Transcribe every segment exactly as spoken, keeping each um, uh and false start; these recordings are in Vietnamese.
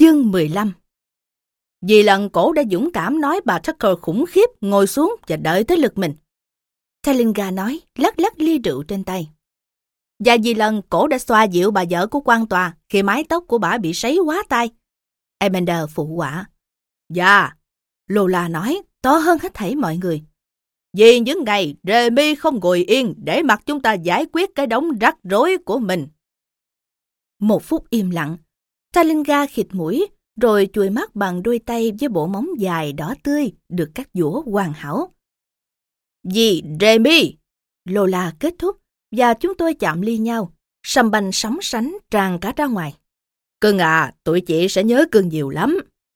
Chương mười lăm. Vì lần cổ đã dũng cảm nói bà Tucker khủng khiếp ngồi xuống và đợi tới lượt mình. Talinga nói, lắc lắc ly rượu trên tay. Và vì lần cổ đã xoa dịu bà vợ của quan tòa khi mái tóc của bà bị sấy quá tai. Amanda phụ họa. Dạ, Lola nói, to hơn hết thảy mọi người. Vì những ngày Remy không ngồi yên để mặc chúng ta giải quyết cái đống rắc rối của mình. Một phút im lặng. Talinga khịt mũi, rồi chùi mắt bằng đôi tay với bộ móng dài đỏ tươi được cắt dũa hoàn hảo. Vì Remy, Lola kết thúc, và chúng tôi chạm ly nhau. Sâm banh sóng sánh tràn cả ra ngoài. Cưng à, tụi chị sẽ nhớ cưng nhiều lắm.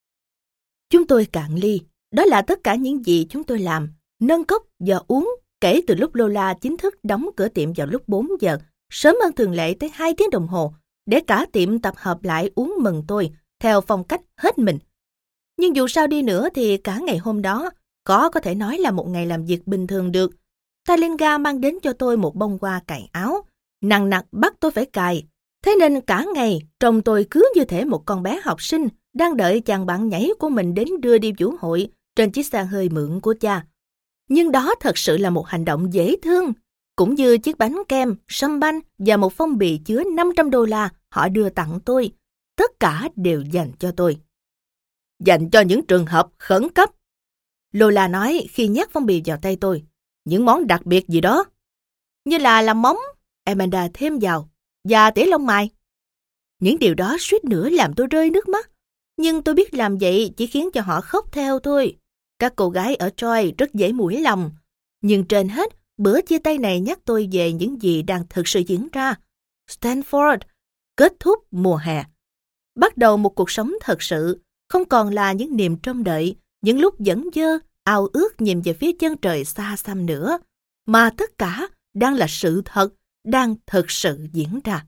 Chúng tôi cạn ly. Đó là tất cả những gì chúng tôi làm, nâng cốc và uống kể từ lúc Lola chính thức đóng cửa tiệm vào lúc bốn giờ, sớm hơn thường lệ tới hai tiếng đồng hồ, để cả tiệm tập hợp lại uống mừng tôi theo phong cách hết mình. Nhưng dù sao đi nữa thì cả ngày hôm đó có có thể nói là một ngày làm việc bình thường được. Talinga mang đến cho tôi một bông hoa cài áo, nặng nặc bắt tôi phải cài. Thế nên cả ngày trông tôi cứ như thể một con bé học sinh đang đợi chàng bạn nhảy của mình đến đưa đi vũ hội trên chiếc xe hơi mượn của cha. Nhưng đó thật sự là một hành động dễ thương, cũng như chiếc bánh kem, sâm banh và một phong bì chứa năm trăm đô la họ đưa tặng tôi. Tất cả đều dành cho tôi. Dành cho những trường hợp khẩn cấp. Lola nói khi nhét phong bì vào tay tôi. Những món đặc biệt gì đó. Như là làm móng, Amanda thêm vào, và tỉa lông mày. Những điều đó suýt nữa làm tôi rơi nước mắt. Nhưng tôi biết làm vậy chỉ khiến cho họ khóc theo thôi. Các cô gái ở Troy rất dễ mũi lòng. Nhưng trên hết, bữa chia tay này nhắc tôi về những gì đang thực sự diễn ra. Stanford, kết thúc mùa hè. Bắt đầu một cuộc sống thật sự, không còn là những niềm trông đợi, những lúc dẫn dơ, ao ước nhìn về phía chân trời xa xăm nữa, mà tất cả đang là sự thật, đang thực sự diễn ra.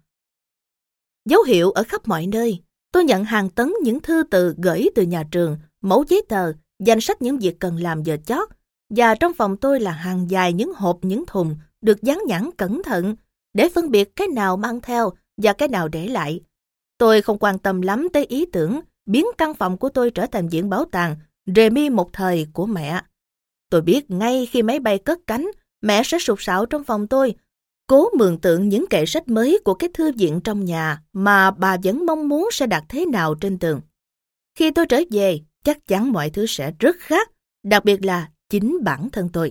Dấu hiệu ở khắp mọi nơi, tôi nhận hàng tấn những thư từ gửi từ nhà trường, mẫu giấy tờ, danh sách những việc cần làm giờ chót, và trong phòng tôi là hàng dài những hộp, những thùng được dán nhãn cẩn thận để phân biệt cái nào mang theo và cái nào để lại. Tôi không quan tâm lắm tới ý tưởng biến căn phòng của tôi trở thành viện bảo tàng Remy một thời của mẹ. Tôi biết ngay khi máy bay cất cánh, mẹ sẽ sục sạo trong phòng tôi, cố mường tượng những kệ sách mới của cái thư viện trong nhà mà bà vẫn mong muốn sẽ đặt thế nào trên tường. Khi tôi trở về, chắc chắn mọi thứ sẽ rất khác, đặc biệt là chính bản thân tôi.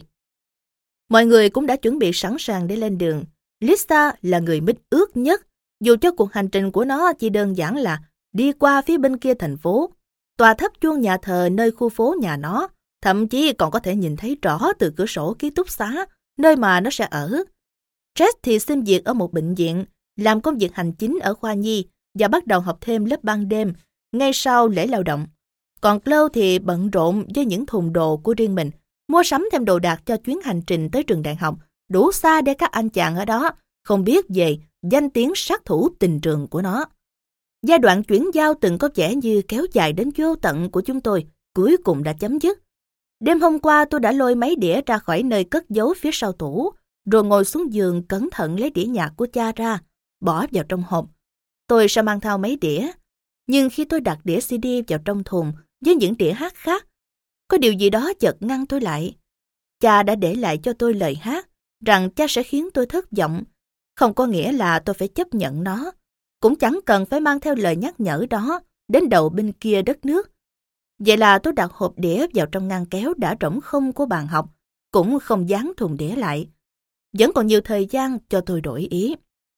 Mọi người cũng đã chuẩn bị sẵn sàng để lên đường. Lisa là người mít ướt nhất, dù cho cuộc hành trình của nó chỉ đơn giản là đi qua phía bên kia thành phố, tòa tháp chuông nhà thờ nơi khu phố nhà nó, thậm chí còn có thể nhìn thấy rõ từ cửa sổ ký túc xá, nơi mà nó sẽ ở. Jess thì xin việc ở một bệnh viện, làm công việc hành chính ở khoa nhi và bắt đầu học thêm lớp ban đêm, ngay sau lễ lao động. Còn Chloe thì bận rộn với những thùng đồ của riêng mình, mua sắm thêm đồ đạc cho chuyến hành trình tới trường đại học, đủ xa để các anh chàng ở đó không biết về danh tiếng sát thủ tình trường của nó. Giai đoạn chuyển giao từng có vẻ như kéo dài đến vô tận của chúng tôi, cuối cùng đã chấm dứt. Đêm hôm qua tôi đã lôi mấy đĩa ra khỏi nơi cất giấu phía sau tủ, rồi ngồi xuống giường cẩn thận lấy đĩa nhạc của cha ra, bỏ vào trong hộp. Tôi sẽ mang theo mấy đĩa, nhưng khi tôi đặt đĩa xê đê vào trong thùng với những đĩa hát khác, có điều gì đó chợt ngăn tôi lại. Cha đã để lại cho tôi lời hát, rằng cha sẽ khiến tôi thất vọng. Không có nghĩa là tôi phải chấp nhận nó, cũng chẳng cần phải mang theo lời nhắc nhở đó đến đầu bên kia đất nước. Vậy là tôi đặt hộp đĩa vào trong ngăn kéo đã rỗng không của bàn học, cũng không dán thùng đĩa lại. Vẫn còn nhiều thời gian cho tôi đổi ý.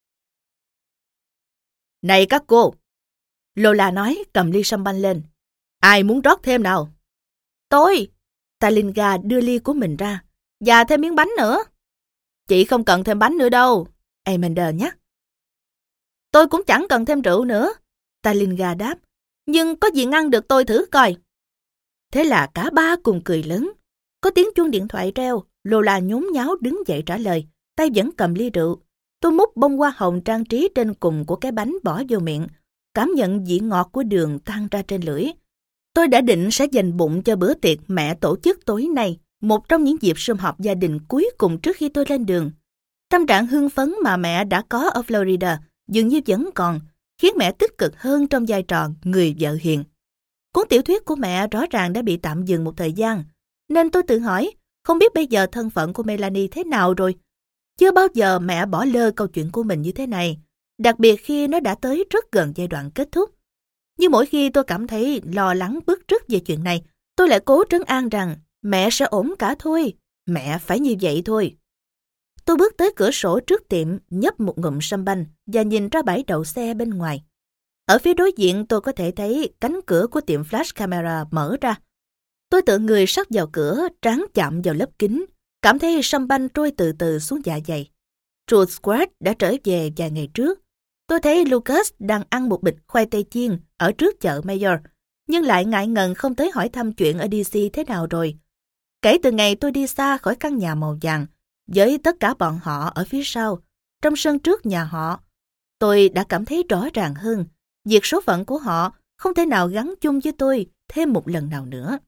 Này các cô! Lola nói cầm ly sâm banh lên. Ai muốn rót thêm nào? Tôi! Talinga đưa ly của mình ra. Và thêm miếng bánh nữa. Chị không cần thêm bánh nữa đâu, Amanda nhắc. Tôi cũng chẳng cần thêm rượu nữa, Talinga đáp. Nhưng có gì ngăn được tôi thử coi. Thế là cả ba cùng cười lớn. Có tiếng chuông điện thoại reo, Lola nhốn nháo đứng dậy trả lời, tay vẫn cầm ly rượu. Tôi múc bông hoa hồng trang trí trên cùng của cái bánh bỏ vô miệng, cảm nhận vị ngọt của đường tan ra trên lưỡi. Tôi đã định sẽ dành bụng cho bữa tiệc mẹ tổ chức tối nay, một trong những dịp sum họp gia đình cuối cùng trước khi tôi lên đường. Tâm trạng hưng phấn mà mẹ đã có ở Florida dường như vẫn còn, khiến mẹ tích cực hơn trong vai trò người vợ hiền. Cuốn tiểu thuyết của mẹ rõ ràng đã bị tạm dừng một thời gian, nên tôi tự hỏi, không biết bây giờ thân phận của Melanie thế nào rồi. Chưa bao giờ mẹ bỏ lơ câu chuyện của mình như thế này, đặc biệt khi nó đã tới rất gần giai đoạn kết thúc. Nhưng mỗi khi tôi cảm thấy lo lắng bứt rứt về chuyện này, tôi lại cố trấn an rằng mẹ sẽ ổn cả thôi, mẹ phải như vậy thôi. Tôi bước tới cửa sổ trước tiệm, nhấp một ngụm sâm banh và nhìn ra bãi đậu xe bên ngoài. Ở phía đối diện tôi có thể thấy cánh cửa của tiệm flash camera mở ra. Tôi tự người sát vào cửa, trán chạm vào lớp kính, cảm thấy sâm banh trôi từ từ xuống dạ dày. Truth Squad đã trở về vài ngày trước. Tôi thấy Lucas đang ăn một bịch khoai tây chiên ở trước chợ Mayor, nhưng lại ngại ngần không tới hỏi thăm chuyện ở đê xê thế nào rồi. Kể từ ngày tôi đi xa khỏi căn nhà màu vàng, với tất cả bọn họ ở phía sau, trong sân trước nhà họ, tôi đã cảm thấy rõ ràng hơn việc số phận của họ không thể nào gắn chung với tôi thêm một lần nào nữa.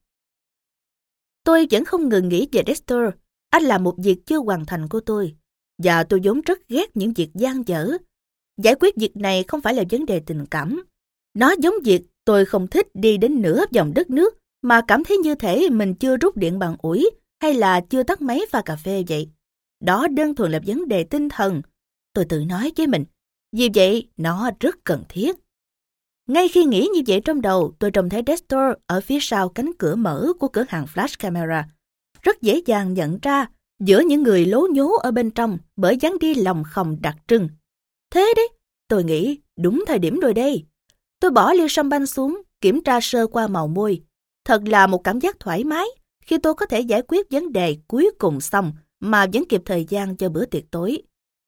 Tôi vẫn không ngừng nghĩ về Dexter. Anh là một việc chưa hoàn thành của tôi, và tôi vốn rất ghét những việc dang dở. Giải quyết việc này không phải là vấn đề tình cảm. Nó giống việc tôi không thích đi đến nửa vòng đất nước mà cảm thấy như thể mình chưa rút điện bằng ủi hay là chưa tắt máy pha cà phê vậy. Đó đơn thuần là vấn đề tinh thần. Tôi tự nói với mình, vì vậy nó rất cần thiết. Ngay khi nghĩ như vậy trong đầu, tôi trông thấy Dexter ở phía sau cánh cửa mở của cửa hàng flash camera. Rất dễ dàng nhận ra giữa những người lố nhố ở bên trong bởi dáng đi lòng khòng đặc trưng. Thế đấy, tôi nghĩ đúng thời điểm rồi đây. Tôi bỏ ly sâm banh xuống, kiểm tra sơ qua màu môi. Thật là một cảm giác thoải mái khi tôi có thể giải quyết vấn đề cuối cùng xong mà vẫn kịp thời gian cho bữa tiệc tối.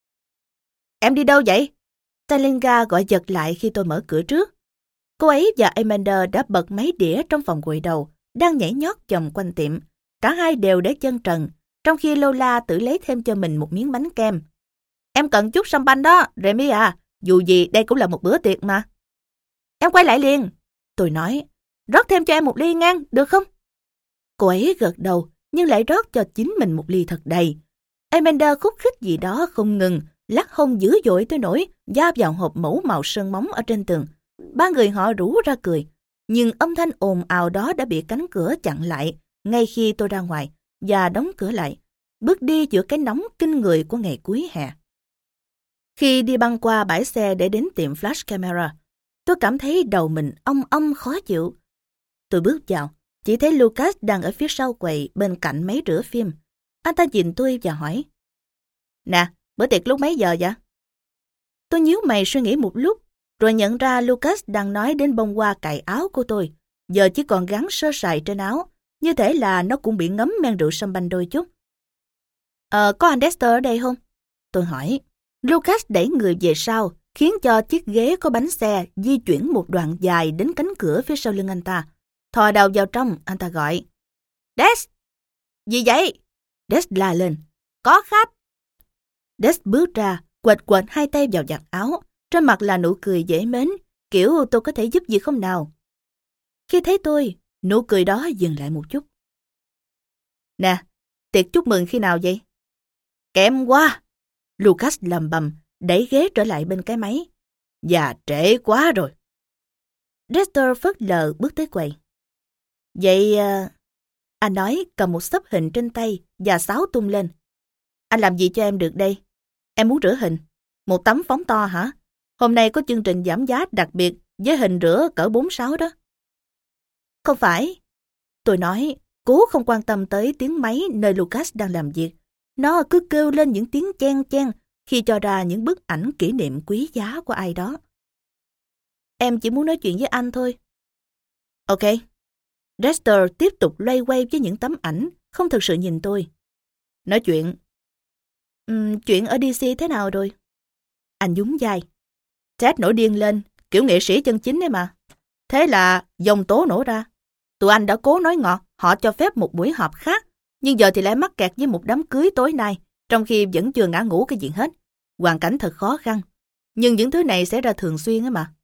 Em đi đâu vậy? Talinga gọi giật lại khi tôi mở cửa trước. Cô ấy và Amanda đã bật máy đĩa trong phòng gội đầu, đang nhảy nhót vòng quanh tiệm. Cả hai đều để chân trần, trong khi Lola tự lấy thêm cho mình một miếng bánh kem. Em cần chút sâm banh đó, Remy à, dù gì đây cũng là một bữa tiệc mà. Em quay lại liền, tôi nói, rót thêm cho em một ly ngang, được không? Cô ấy gật đầu, nhưng lại rót cho chính mình một ly thật đầy. Amanda khúc khích gì đó không ngừng, lắc hông dữ dội tới nỗi da vào hộp mẫu màu sơn móng ở trên tường. Ba người họ rú ra cười, nhưng âm thanh ồn ào đó đã bị cánh cửa chặn lại ngay khi tôi ra ngoài và đóng cửa lại, bước đi giữa cái nóng kinh người của ngày cuối hè. Khi đi băng qua bãi xe để đến tiệm flash camera, tôi cảm thấy đầu mình ong ong khó chịu. Tôi bước vào, chỉ thấy Lucas đang ở phía sau quầy bên cạnh máy rửa phim. Anh ta nhìn tôi và hỏi, nè, bữa tiệc lúc mấy giờ vậy? Tôi nhíu mày suy nghĩ một lúc, rồi nhận ra Lucas đang nói đến bông hoa cài áo của tôi. Giờ chỉ còn gắn sơ sài trên áo, như thể là nó cũng bị ngấm men rượu sâm banh đôi chút. Ờ, có anh Dexter ở đây không? Tôi hỏi. Lucas đẩy người về sau, khiến cho chiếc ghế có bánh xe di chuyển một đoạn dài đến cánh cửa phía sau lưng anh ta. Thò đầu vào trong, anh ta gọi. Dex! Gì vậy? Dex la lên. Có khách! Dex bước ra, quệt quệt hai tay vào giặt áo. Trên mặt là nụ cười dễ mến, kiểu tôi có thể giúp gì không nào. Khi thấy tôi, nụ cười đó dừng lại một chút. Nè, tiệc chúc mừng khi nào vậy? Kém quá! Lucas lầm bầm, đẩy ghế trở lại bên cái máy. Dạ trễ quá rồi. Dexter phớt lờ bước tới quầy. Vậy... Uh... Anh nói cầm một xấp hình trên tay và sáo tung lên. Anh làm gì cho em được đây? Em muốn rửa hình. Một tấm phóng to hả? Hôm nay có chương trình giảm giá đặc biệt với hình rửa cỡ bốn sáu đó. Không phải. Tôi nói, cố không quan tâm tới tiếng máy nơi Lucas đang làm việc. Nó cứ kêu lên những tiếng chen chen khi cho ra những bức ảnh kỷ niệm quý giá của ai đó. Em chỉ muốn nói chuyện với anh thôi. Ok. Dexter tiếp tục loay quay với những tấm ảnh, không thực sự nhìn tôi. Nói chuyện. Uhm, chuyện ở đê xê thế nào rồi? Anh nhún vai. Ted nổi điên lên, kiểu nghệ sĩ chân chính đấy mà. Thế là dòng tố nổ ra. Tụi anh đã cố nói ngọt, họ cho phép một buổi họp khác, nhưng giờ thì lại mắc kẹt với một đám cưới tối nay, trong khi vẫn chưa ngã ngủ cái chuyện hết. Hoàn cảnh thật khó khăn, nhưng những thứ này xảy ra thường xuyên ấy mà.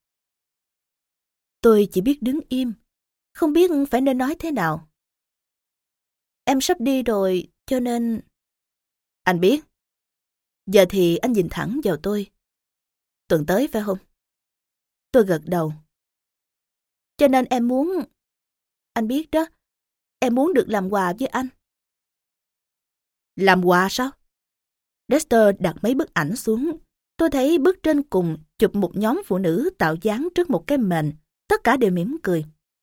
Tôi chỉ biết đứng im, không biết phải nên nói thế nào. Em sắp đi rồi, cho nên... Anh biết. Giờ thì anh nhìn thẳng vào tôi. Tuần tới phải không? Tôi gật đầu. Cho nên em muốn... Anh biết đó, em muốn được làm quà với anh. Làm quà sao? Dexter đặt mấy bức ảnh xuống. Tôi thấy bức trên cùng chụp một nhóm phụ nữ tạo dáng trước một cái mền. Tất cả đều mỉm cười.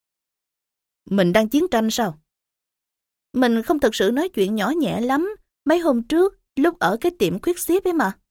Mình đang chiến tranh sao? Mình không thực sự nói chuyện nhỏ nhẹ lắm. Mấy hôm trước, lúc ở cái tiệm khuyết xíp ấy mà.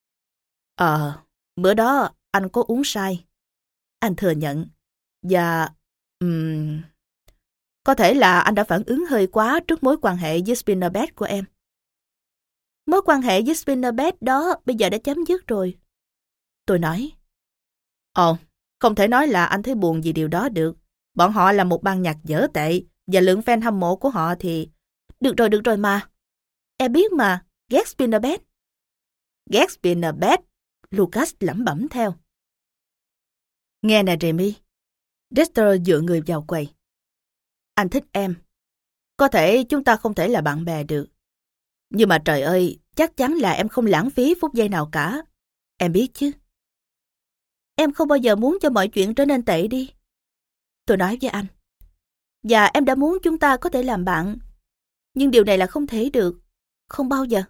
Ờ, bữa đó anh có uống sai. Anh thừa nhận. Và... Um, có thể là anh đã phản ứng hơi quá trước mối quan hệ với Spinnerbed của em. Mối quan hệ với Spinnerbed đó bây giờ đã chấm dứt rồi. Tôi nói. Ồ, không thể nói là anh thấy buồn vì điều đó được. Bọn họ là một ban nhạc dở tệ, và lượng fan hâm mộ của họ thì... Được rồi, được rồi mà. Em biết mà, ghét Spinnerbed. Ghét Spinnerbed, Lucas lẩm bẩm theo. Nghe nè Remy. Dexter dựa người vào quầy. Anh thích em. Có thể chúng ta không thể là bạn bè được. Nhưng mà trời ơi, chắc chắn là em không lãng phí phút giây nào cả. Em biết chứ. Em không bao giờ muốn cho mọi chuyện trở nên tệ đi. Tôi nói với anh. Và em đã muốn chúng ta có thể làm bạn. Nhưng điều này là không thể được. Không bao giờ.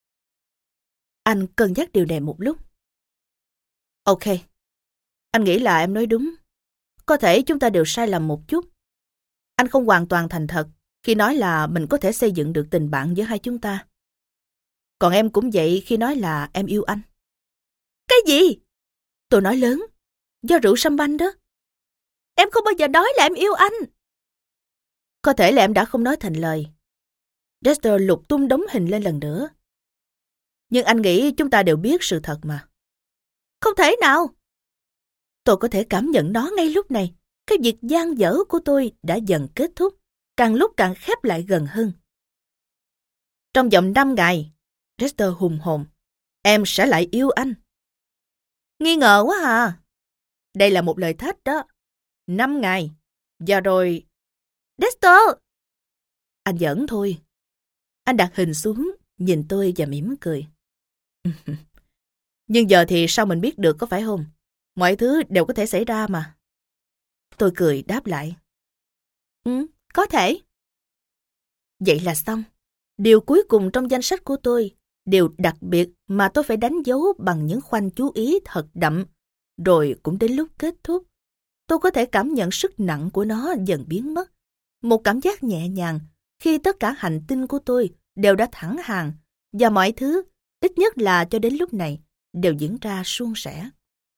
Anh cân nhắc điều này một lúc. Ok. Anh nghĩ là em nói đúng. Có thể chúng ta đều sai lầm một chút. Anh không hoàn toàn thành thật khi nói là mình có thể xây dựng được tình bạn giữa hai chúng ta. Còn em cũng vậy khi nói là em yêu anh. Cái gì? Tôi nói lớn. Do rượu sâm banh đó. Em không bao giờ nói là em yêu anh. Có thể là em đã không nói thành lời. Dexter lục tung đống hình lên lần nữa. Nhưng anh nghĩ chúng ta đều biết sự thật mà. Không thể nào. Tôi có thể cảm nhận nó ngay lúc này. Cái việc dang dở của tôi đã dần kết thúc, càng lúc càng khép lại gần hơn. Trong vòng năm ngày, Dexter hùng hồn, em sẽ lại yêu anh. Nghi ngờ quá à. Đây là một lời thách đó. Năm ngày. Và rồi... Dexter! Anh giỡn thôi. Anh đặt hình xuống, nhìn tôi và mỉm cười. Nhưng giờ thì sao mình biết được có phải không? Mọi thứ đều có thể xảy ra mà. Tôi cười đáp lại. Ừ, có thể. Vậy là xong. Điều cuối cùng trong danh sách của tôi, điều đặc biệt mà tôi phải đánh dấu bằng những khoanh chú ý thật đậm, rồi cũng đến lúc kết thúc. Tôi có thể cảm nhận sức nặng của nó dần biến mất. Một cảm giác nhẹ nhàng khi tất cả hành tinh của tôi đều đã thẳng hàng và mọi thứ, ít nhất là cho đến lúc này, đều diễn ra suôn sẻ.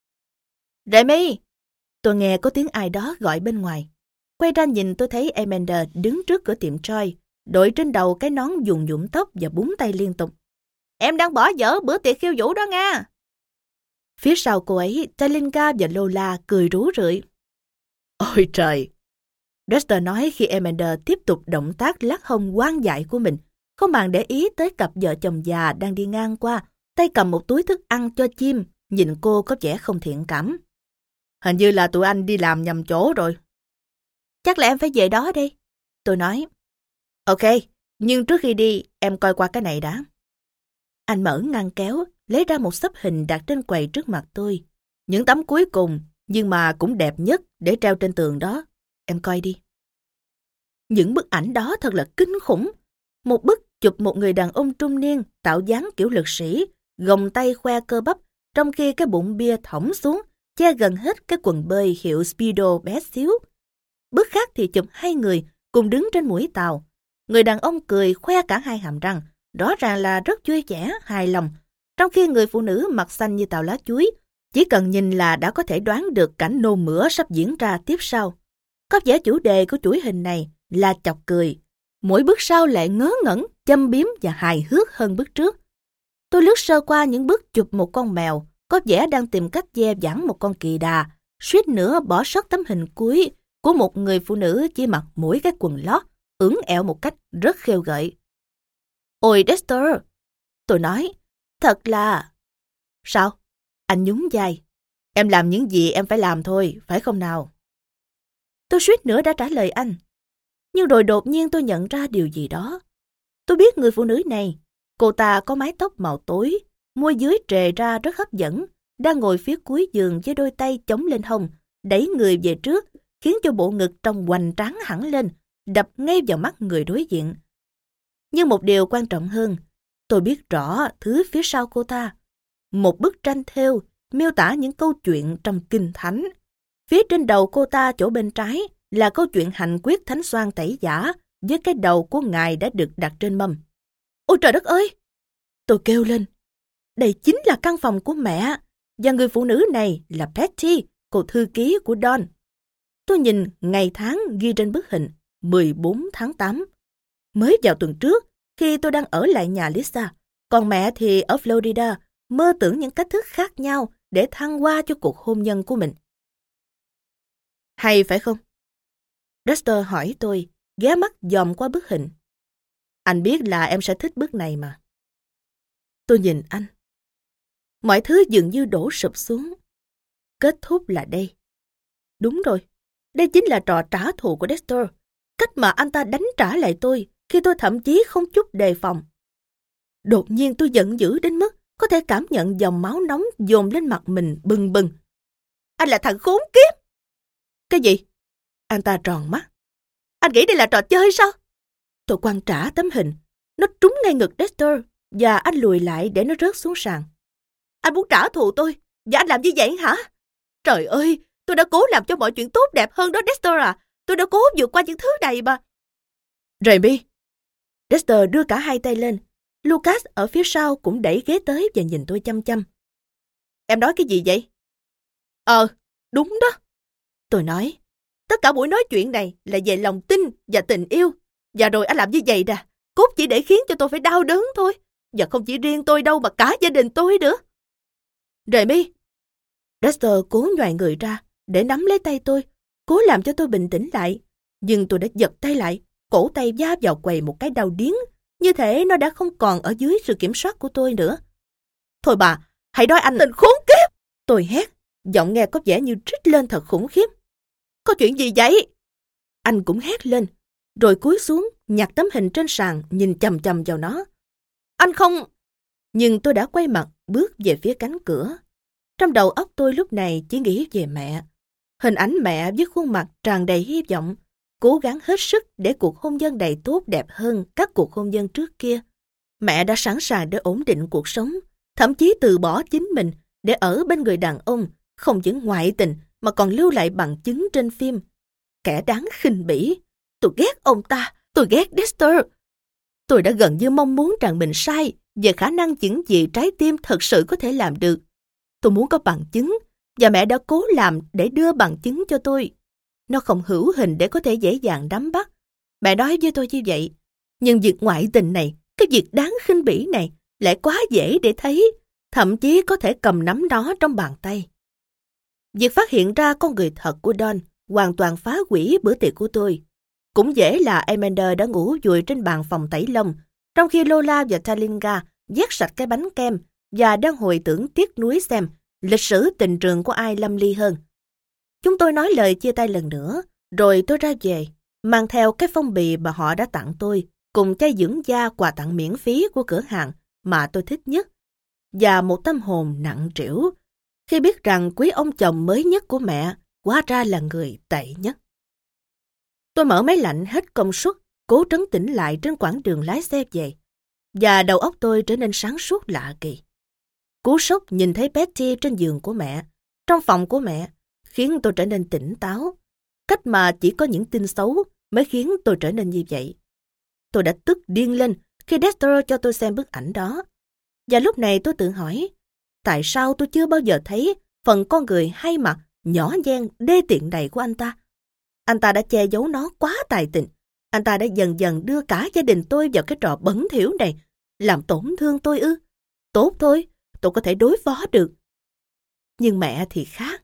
Remy! Tôi nghe có tiếng ai đó gọi bên ngoài. Quay ra nhìn tôi thấy Amanda đứng trước cửa tiệm Troy, đội trên đầu cái nón dùng nhuộm tóc và búng tay liên tục. Em đang bỏ dở bữa tiệc khiêu vũ đó nha. Phía sau cô ấy, Talinka và Lola cười rú rượi. Ôi trời! Dexter nói khi Amanda tiếp tục động tác lắc hông hoang dại của mình, không màng để ý tới cặp vợ chồng già đang đi ngang qua, tay cầm một túi thức ăn cho chim, nhìn cô có vẻ không thiện cảm. Hình như là tụi anh đi làm nhầm chỗ rồi. Chắc là em phải về đó đi. Tôi nói. Ok, nhưng trước khi đi, em coi qua cái này đã. Anh mở ngăn kéo, lấy ra một xấp hình đặt trên quầy trước mặt tôi. Những tấm cuối cùng, nhưng mà cũng đẹp nhất để treo trên tường đó. Em coi đi. Những bức ảnh đó thật là kinh khủng. Một bức chụp một người đàn ông trung niên tạo dáng kiểu lực sĩ, gồng tay khoe cơ bắp, trong khi cái bụng bia thõng xuống, che gần hết cái quần bơi hiệu Speedo bé xíu. Bức khác thì chụp hai người cùng đứng trên mũi tàu. Người đàn ông cười khoe cả hai hàm răng, rõ ràng là rất vui vẻ, hài lòng. Trong khi người phụ nữ mặt xanh như tàu lá chuối, chỉ cần nhìn là đã có thể đoán được cảnh nôn mửa sắp diễn ra tiếp sau. Có vẻ chủ đề của chuỗi hình này là chọc cười. Mỗi bức sau lại ngớ ngẩn, châm biếm và hài hước hơn bức trước. Tôi lướt sơ qua những bức chụp một con mèo, có vẻ đang tìm cách dè dẳng một con kỳ đà, suýt nữa bỏ sót tấm hình cuối của một người phụ nữ chỉ mặc mỗi cái quần lót, ưỡn ẹo một cách rất khêu gợi. Ôi Dexter! Tôi nói, thật là... Sao? Anh nhún vai. Em làm những gì em phải làm thôi, phải không nào? Tôi suýt nữa đã trả lời anh. Nhưng rồi đột nhiên tôi nhận ra điều gì đó. Tôi biết người phụ nữ này. Cô ta có mái tóc màu tối, môi dưới trề ra rất hấp dẫn, đang ngồi phía cuối giường với đôi tay chống lên hông, đẩy người về trước, khiến cho bộ ngực trông hoành tráng hẳn lên, đập ngay vào mắt người đối diện. Nhưng một điều quan trọng hơn, tôi biết rõ thứ phía sau cô ta. Một bức tranh thêu miêu tả những câu chuyện trong Kinh Thánh. Phía trên đầu cô ta chỗ bên trái là câu chuyện hành quyết thánh xoan tẩy giả với cái đầu của ngài đã được đặt trên mâm. Ôi trời đất ơi! Tôi kêu lên. Đây chính là căn phòng của mẹ, và người phụ nữ này là Patty, cô thư ký của Don. Tôi nhìn ngày tháng ghi trên bức hình mười bốn tháng tám. Mới vào tuần trước, khi tôi đang ở lại nhà Lisa, còn mẹ thì ở Florida, mơ tưởng những cách thức khác nhau để thăng hoa cho cuộc hôn nhân của mình. Hay phải không? Dexter hỏi tôi, ghé mắt dòm qua bức hình. Anh biết là em sẽ thích bức này mà. Tôi nhìn anh. Mọi thứ dường như đổ sụp xuống. Kết thúc là đây. Đúng rồi, đây chính là trò trả thù của Dexter. Cách mà anh ta đánh trả lại tôi khi tôi thậm chí không chút đề phòng. Đột nhiên tôi giận dữ đến mức có thể cảm nhận dòng máu nóng dồn lên mặt mình bừng bừng. Anh là thằng khốn kiếp! Cái gì? Anh ta tròn mắt. Anh nghĩ đây là trò chơi sao? Tôi quăng trả tấm hình. Nó trúng ngay ngực Dexter và anh lùi lại để nó rớt xuống sàn. Anh muốn trả thù tôi và anh làm như vậy hả? Trời ơi, tôi đã cố làm cho mọi chuyện tốt đẹp hơn đó Dexter à. Tôi đã cố vượt qua những thứ này mà. Remy! Dexter đưa cả hai tay lên. Lucas ở phía sau cũng đẩy ghế tới và nhìn tôi chăm chăm. Em nói cái gì vậy? Ờ, đúng đó. Tôi nói, tất cả buổi nói chuyện này là về lòng tin và tình yêu. Và rồi anh làm như vậy nè, cốt chỉ để khiến cho tôi phải đau đớn thôi. Và không chỉ riêng tôi đâu mà cả gia đình tôi nữa. Remy! Dexter cố nhoài người ra để nắm lấy tay tôi, cố làm cho tôi bình tĩnh lại. Nhưng tôi đã giật tay lại, cổ tay va vào quầy một cái đau điếng. Như thể nó đã không còn ở dưới sự kiểm soát của tôi nữa. Thôi bà, hãy nói anh tên khốn kiếp! Tôi hét, giọng nghe có vẻ như trích lên thật khủng khiếp. Có chuyện gì vậy? Anh cũng hét lên, rồi cúi xuống, nhặt tấm hình trên sàn, nhìn chằm chằm vào nó. Anh không... Nhưng tôi đã quay mặt, bước về phía cánh cửa. Trong đầu óc tôi lúc này chỉ nghĩ về mẹ. Hình ảnh mẹ với khuôn mặt tràn đầy hy vọng, cố gắng hết sức để cuộc hôn nhân này tốt đẹp hơn các cuộc hôn nhân trước kia. Mẹ đã sẵn sàng để ổn định cuộc sống, thậm chí từ bỏ chính mình để ở bên người đàn ông, không những ngoại tình mà còn lưu lại bằng chứng trên phim. Kẻ đáng khinh bỉ. Tôi ghét ông ta, tôi ghét Dexter. Tôi đã gần như mong muốn rằng mình sai về khả năng những gì trái tim thật sự có thể làm được. Tôi muốn có bằng chứng, và mẹ đã cố làm để đưa bằng chứng cho tôi. Nó không hữu hình để có thể dễ dàng nắm bắt. Mẹ nói với tôi như vậy. Nhưng việc ngoại tình này, cái việc đáng khinh bỉ này, lại quá dễ để thấy, thậm chí có thể cầm nắm nó trong bàn tay. Việc phát hiện ra con người thật của Don hoàn toàn phá hủy bữa tiệc của tôi. Cũng dễ là Amanda đã ngủ vùi trên bàn phòng tẩy lông, trong khi Lola và Talinga vét sạch cái bánh kem và đang hồi tưởng tiếc nuối xem lịch sử tình trường của ai lâm ly hơn. Chúng tôi nói lời chia tay lần nữa, rồi tôi ra về, mang theo cái phong bì mà họ đã tặng tôi, cùng chai dưỡng da quà tặng miễn phí của cửa hàng mà tôi thích nhất, và một tâm hồn nặng trĩu khi biết rằng quý ông chồng mới nhất của mẹ hóa ra là người tệ nhất. Tôi mở máy lạnh hết công suất, cố trấn tĩnh lại trên quãng đường lái xe về, và đầu óc tôi trở nên sáng suốt lạ kỳ. Cú sốc nhìn thấy Patty trên giường của mẹ, trong phòng của mẹ, khiến tôi trở nên tỉnh táo. Cách mà chỉ có những tin xấu mới khiến tôi trở nên như vậy. Tôi đã tức điên lên khi Dexter cho tôi xem bức ảnh đó. Và lúc này tôi tự hỏi, tại sao tôi chưa bao giờ thấy phần con người hay mặt, nhỏ nhen, đê tiện này của anh ta? Anh ta đã che giấu nó quá tài tình. Anh ta đã dần dần đưa cả gia đình tôi vào cái trò bẩn thỉu này, làm tổn thương tôi ư? Tốt thôi, tôi có thể đối phó được. Nhưng mẹ thì khác.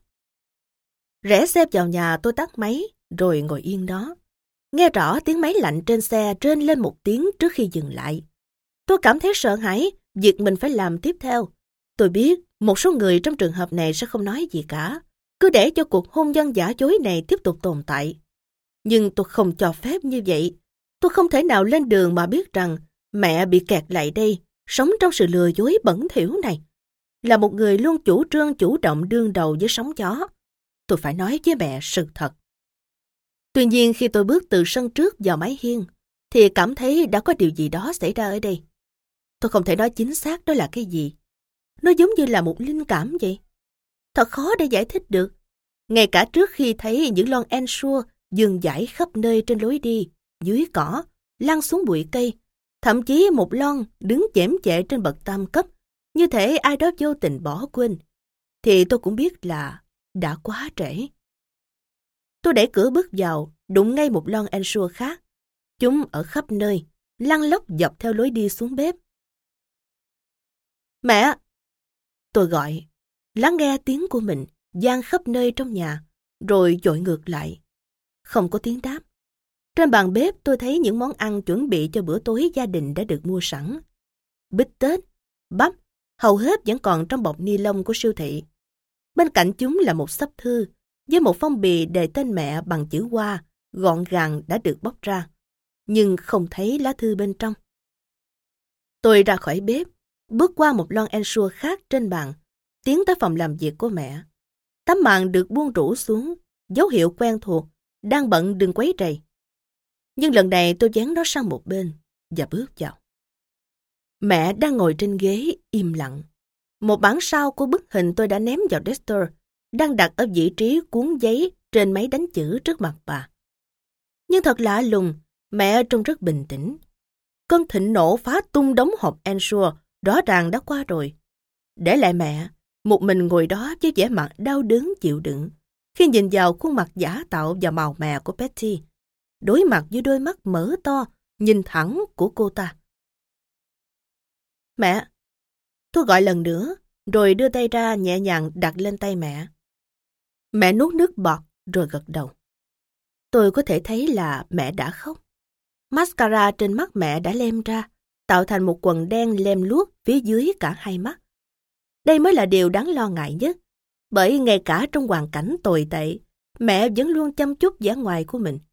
Rẽ xe vào nhà, tôi tắt máy, rồi ngồi yên đó. Nghe rõ tiếng máy lạnh trên xe rên lên một tiếng trước khi dừng lại. Tôi cảm thấy sợ hãi việc mình phải làm tiếp theo. Tôi biết một số người trong trường hợp này sẽ không nói gì cả, cứ để cho cuộc hôn nhân giả dối này tiếp tục tồn tại. Nhưng tôi không cho phép như vậy. Tôi không thể nào lên đường mà biết rằng mẹ bị kẹt lại đây, sống trong sự lừa dối bẩn thỉu này. là một người luôn chủ trương chủ động đương đầu với sóng gió. Tôi phải nói với mẹ sự thật. Tuy nhiên khi tôi bước từ sân trước vào mái hiên, thì cảm thấy đã có điều gì đó xảy ra ở đây. Tôi không thể nói chính xác đó là cái gì. Nó giống như là một linh cảm vậy. Thật khó để giải thích được. Ngay cả trước khi thấy những lon ensure dường dãi khắp nơi trên lối đi, dưới cỏ, lăn xuống bụi cây, thậm chí một lon đứng chễm chệ trên bậc tam cấp, như thể ai đó vô tình bỏ quên, thì tôi cũng biết là đã quá trễ. Tôi đẩy cửa bước vào, đụng ngay một lon ensure khác. Chúng ở khắp nơi, lăn lóc dọc theo lối đi xuống bếp. Mẹ! Tôi gọi, lắng nghe tiếng của mình vang khắp nơi trong nhà, rồi dội ngược lại. Không có tiếng đáp. Trên bàn bếp tôi thấy những món ăn chuẩn bị cho bữa tối gia đình đã được mua sẵn. Bít tết, bắp, hầu hết vẫn còn trong bọc ni lông của siêu thị. Bên cạnh chúng là một xấp thư với một phong bì đề tên mẹ bằng chữ Hoa, gọn gàng đã được bóc ra, nhưng không thấy lá thư bên trong. Tôi ra khỏi bếp, bước qua một lon ensure khác trên bàn, tiến tới phòng làm việc của mẹ. Tấm màn được buông rũ xuống, dấu hiệu quen thuộc, đang bận đừng quấy rầy. Nhưng lần này tôi dán nó sang một bên và bước vào. Mẹ đang ngồi trên ghế, im lặng. Một bản sao của bức hình tôi đã ném vào Dexter đang đặt ở vị trí cuốn giấy trên máy đánh chữ trước mặt bà. Nhưng thật lạ lùng, mẹ trông rất bình tĩnh. Cơn thịnh nộ phá tung đống hộp ensure rõ ràng đã qua rồi. Để lại mẹ, một mình ngồi đó với vẻ mặt đau đớn chịu đựng, khi nhìn vào khuôn mặt giả tạo và màu mè của Betty, đối mặt với đôi mắt mở to, nhìn thẳng của cô ta. Mẹ! Tôi gọi lần nữa, rồi đưa tay ra nhẹ nhàng đặt lên tay mẹ. Mẹ nuốt nước bọt rồi gật đầu. Tôi có thể thấy là mẹ đã khóc. Mascara trên mắt mẹ đã lem ra, tạo thành một quầng đen lem luốc phía dưới cả hai mắt. Đây mới là điều đáng lo ngại nhất, bởi ngay cả trong hoàn cảnh tồi tệ, mẹ vẫn luôn chăm chút vẻ ngoài của mình.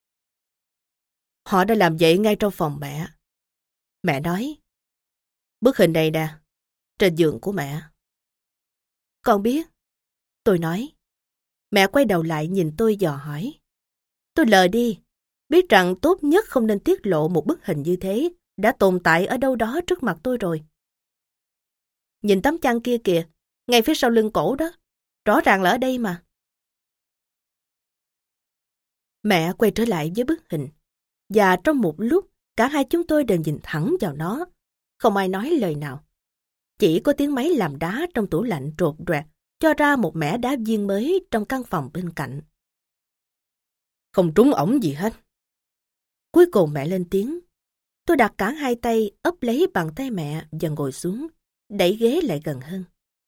Họ đã làm vậy ngay trong phòng mẹ. Mẹ nói, bức hình này nè, trên giường của mẹ. Con biết. Tôi nói. Mẹ quay đầu lại nhìn tôi dò hỏi. Tôi lờ đi, biết rằng tốt nhất không nên tiết lộ một bức hình như thế đã tồn tại ở đâu đó trước mặt tôi rồi. Nhìn tấm chăn kia kìa, ngay phía sau lưng cổ đó, rõ ràng là ở đây mà. Mẹ quay trở lại với bức hình, và trong một lúc cả hai chúng tôi đều nhìn thẳng vào nó, không ai nói lời nào. Chỉ có tiếng máy làm đá trong tủ lạnh trột đoẹt cho ra một mẻ đá viên mới trong căn phòng bên cạnh. Không trúng ổng gì hết. Cuối cùng mẹ lên tiếng. Tôi đặt cả hai tay ấp lấy bàn tay mẹ và ngồi xuống, đẩy ghế lại gần hơn.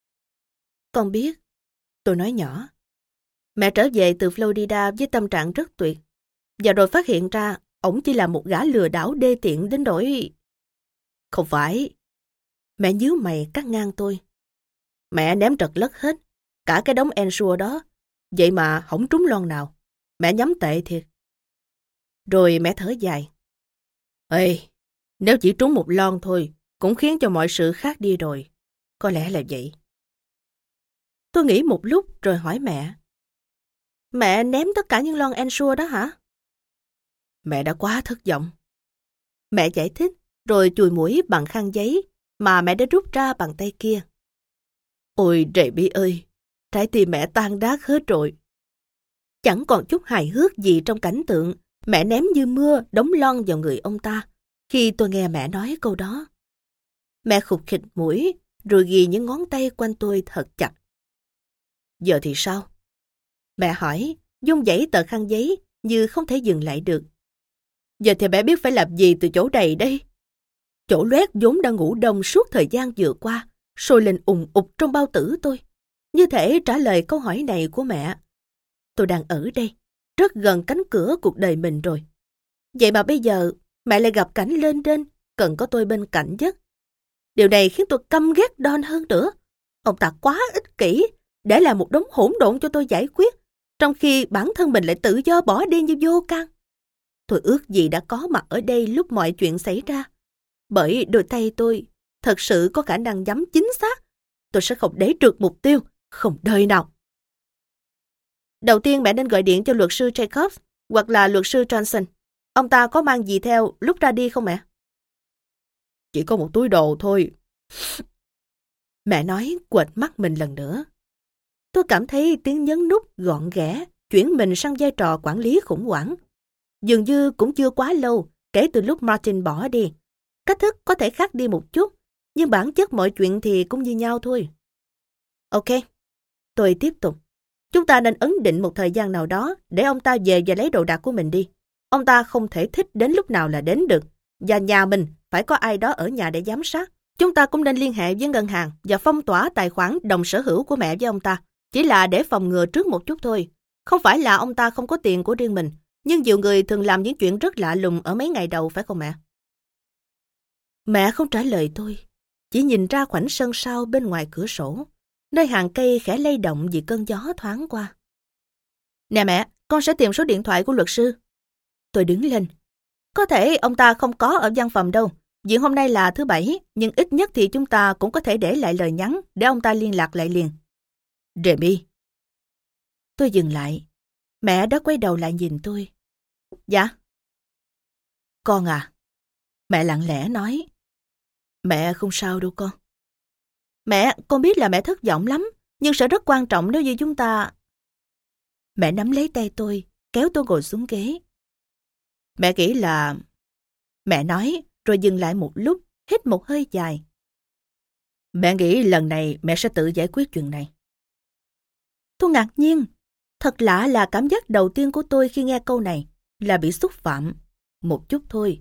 Con biết, tôi nói nhỏ. Mẹ trở về từ Florida với tâm trạng rất tuyệt, và rồi phát hiện ra ổng chỉ là một gã lừa đảo đê tiện đến nỗi... Không phải. Mẹ nhíu mày cắt ngang tôi. Mẹ ném trật lất hết, cả cái đống ensure đó, vậy mà không trúng lon nào. Mẹ nhắm tệ thiệt. Rồi mẹ thở dài. Ê, nếu chỉ trúng một lon thôi, cũng khiến cho mọi sự khác đi rồi. Có lẽ là vậy. Tôi nghĩ một lúc rồi hỏi mẹ. Mẹ ném tất cả những lon ensure đó hả? Mẹ đã quá thất vọng. Mẹ giải thích, rồi chùi mũi bằng khăn giấy mà mẹ đã rút ra bằng tay kia. Ôi Remy ơi, trái tim mẹ tan đát hết rồi. Chẳng còn chút hài hước gì trong cảnh tượng mẹ ném như mưa đống lon vào người ông ta khi tôi nghe mẹ nói câu đó. Mẹ khục khịch mũi rồi ghi những ngón tay quanh tôi thật chặt. Giờ thì sao? Mẹ hỏi, dung dãy tờ khăn giấy như không thể dừng lại được. Giờ thì mẹ biết phải làm gì từ chỗ này đây? Chỗ loét vốn đang ngủ đông suốt thời gian vừa qua, sôi lên ùng ục trong bao tử tôi. Như thể trả lời câu hỏi này của mẹ. Tôi đang ở đây, rất gần cánh cửa cuộc đời mình rồi. Vậy mà bây giờ, mẹ lại gặp cảnh lên đên, cần có tôi bên cạnh nhất. Điều này khiến tôi căm ghét Don hơn nữa. Ông ta quá ích kỷ, để làm một đống hỗn độn cho tôi giải quyết, trong khi bản thân mình lại tự do bỏ đi như vô can. Tôi ước gì đã có mặt ở đây lúc mọi chuyện xảy ra, bởi đôi tay tôi thật sự có khả năng nhắm chính xác tôi sẽ không để trượt mục tiêu, không đời nào. Đầu tiên mẹ nên gọi điện cho luật sư Jacobs hoặc là luật sư Johnson. Ông ta có mang gì theo lúc ra đi không mẹ? Chỉ có một túi đồ thôi. Mẹ nói quệt mắt mình lần nữa. Tôi cảm thấy tiếng nhấn nút gọn ghẽ, chuyển mình sang vai trò quản lý khủng hoảng. Dường như cũng chưa quá lâu kể từ lúc Martin bỏ đi. Cách thức có thể khác đi một chút, nhưng bản chất mọi chuyện thì cũng như nhau thôi. Ok, tôi tiếp tục. Chúng ta nên ấn định một thời gian nào đó để ông ta về và lấy đồ đạc của mình đi. Ông ta không thể thích đến lúc nào là đến được. Và nhà mình phải có ai đó ở nhà để giám sát. Chúng ta cũng nên liên hệ với ngân hàng và phong tỏa tài khoản đồng sở hữu của mẹ với ông ta. Chỉ là để phòng ngừa trước một chút thôi. Không phải là ông ta không có tiền của riêng mình, nhưng nhiều người thường làm những chuyện rất lạ lùng ở mấy ngày đầu, phải không mẹ? Mẹ không trả lời tôi, chỉ nhìn ra khoảnh sân sau bên ngoài cửa sổ, nơi hàng cây khẽ lay động vì cơn gió thoáng qua. Nè mẹ, con sẽ tìm số điện thoại của luật sư. Tôi đứng lên. Có thể ông ta không có ở văn phòng đâu. Vì hôm nay là thứ bảy, nhưng ít nhất thì chúng ta cũng có thể để lại lời nhắn để ông ta liên lạc lại liền. Remy. Tôi dừng lại. Mẹ đã quay đầu lại nhìn tôi. Dạ? Con à? Mẹ lặng lẽ nói. Mẹ không sao đâu con. Mẹ, con biết là mẹ thất vọng lắm, nhưng sẽ rất quan trọng nếu như chúng ta... Mẹ nắm lấy tay tôi, kéo tôi ngồi xuống ghế. Mẹ nghĩ là... Mẹ nói, rồi dừng lại một lúc, hít một hơi dài. Mẹ nghĩ lần này mẹ sẽ tự giải quyết chuyện này. Tôi ngạc nhiên. Thật lạ là cảm giác đầu tiên của tôi khi nghe câu này là bị xúc phạm. Một chút thôi.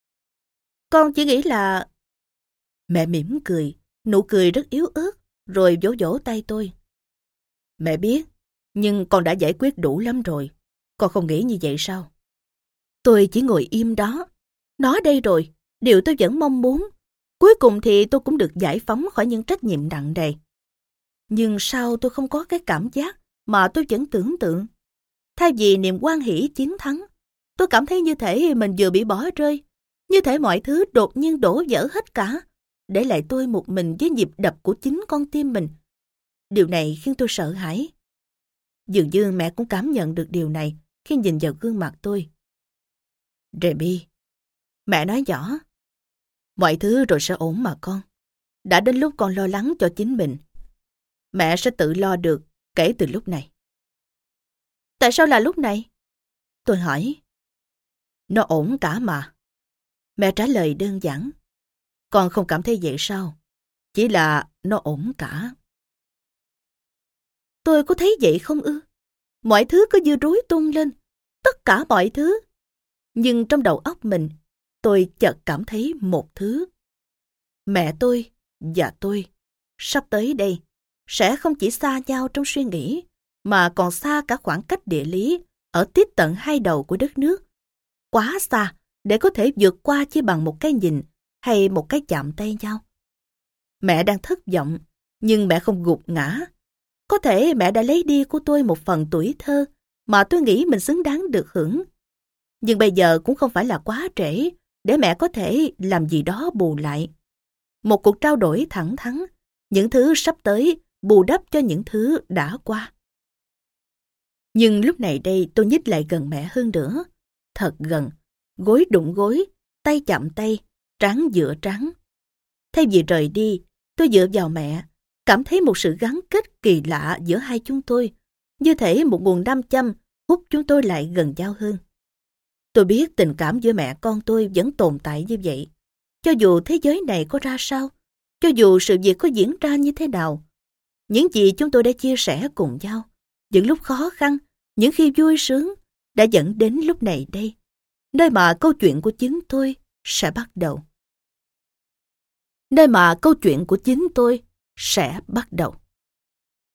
Con chỉ nghĩ là... Mẹ mỉm cười, nụ cười rất yếu ớt, rồi vỗ vỗ tay tôi. Mẹ biết, nhưng con đã giải quyết đủ lắm rồi. Con không nghĩ như vậy sao? Tôi chỉ ngồi im đó. Nó đây rồi, điều tôi vẫn mong muốn. Cuối cùng thì tôi cũng được giải phóng khỏi những trách nhiệm nặng nề. Nhưng sao tôi không có cái cảm giác mà tôi vẫn tưởng tượng? Thay vì niềm hoan hỉ chiến thắng, tôi cảm thấy như thể mình vừa bị bỏ rơi. Như thể mọi thứ đột nhiên đổ vỡ hết cả, để lại tôi một mình với nhịp đập của chính con tim mình. Điều này khiến tôi sợ hãi. Dường như mẹ cũng cảm nhận được điều này khi nhìn vào gương mặt tôi. Remy, mẹ nói nhỏ. Mọi thứ rồi sẽ ổn mà con. Đã đến lúc con lo lắng cho chính mình. Mẹ sẽ tự lo được kể từ lúc này. Tại sao là lúc này? Tôi hỏi. Nó ổn cả mà. Mẹ trả lời đơn giản. Con không cảm thấy vậy sao? Chỉ là nó ổn cả. Tôi có thấy vậy không ư? Mọi thứ cứ như rối tung lên. Tất cả mọi thứ. Nhưng trong đầu óc mình, tôi chợt cảm thấy một thứ. Mẹ tôi và tôi, sắp tới đây, sẽ không chỉ xa nhau trong suy nghĩ, mà còn xa cả khoảng cách địa lý, ở tít tận hai đầu của đất nước. Quá xa để có thể vượt qua chỉ bằng một cái nhìn hay một cái chạm tay nhau. Mẹ đang thất vọng, nhưng mẹ không gục ngã. Có thể mẹ đã lấy đi của tôi một phần tuổi thơ mà tôi nghĩ mình xứng đáng được hưởng. Nhưng bây giờ cũng không phải là quá trễ để mẹ có thể làm gì đó bù lại. Một cuộc trao đổi thẳng thắn, những thứ sắp tới bù đắp cho những thứ đã qua. Nhưng lúc này đây tôi nhích lại gần mẹ hơn nữa. Thật gần, gối đụng gối, tay chạm tay, trán dựa trán. Thay vì rời đi, tôi dựa vào mẹ, cảm thấy một sự gắn kết kỳ lạ giữa hai chúng tôi, như thể một nguồn nam châm hút chúng tôi lại gần nhau hơn. Tôi biết tình cảm giữa mẹ con tôi vẫn tồn tại như vậy. Cho dù thế giới này có ra sao, cho dù sự việc có diễn ra như thế nào, những gì chúng tôi đã chia sẻ cùng nhau, những lúc khó khăn, những khi vui sướng, đã dẫn đến lúc này đây, nơi mà câu chuyện của chính tôi sẽ bắt đầu. Nơi mà câu chuyện của chính tôi sẽ bắt đầu.